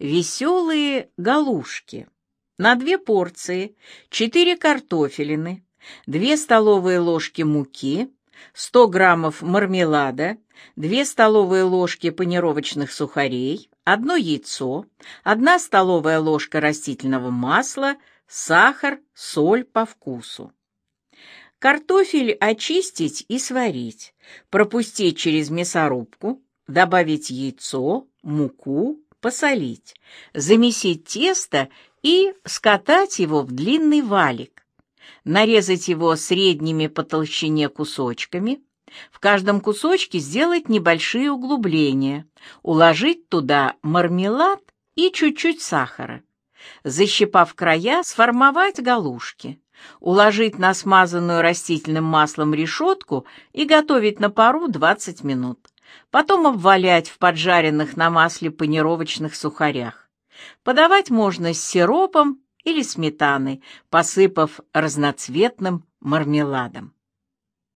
Веселые галушки. На 2 порции 4 картофелины, 2 столовые ложки муки, 100 граммов мармелада, 2 столовые ложки панировочных сухарей, 1 яйцо, 1 столовая ложка растительного масла, сахар, соль по вкусу. Картофель очистить и сварить, пропустить через мясорубку, добавить яйцо, муку, посолить, замесить тесто и скатать его в длинный валик, нарезать его средними по толщине кусочками, в каждом кусочке сделать небольшие углубления, уложить туда мармелад и чуть-чуть сахара. Защипав края, сформовать галушки, уложить на смазанную растительным маслом решетку и готовить на пару 20 минут. Потом обвалять в поджаренных на масле панировочных сухарях. Подавать можно с сиропом или сметаной, посыпав разноцветным мармеладом.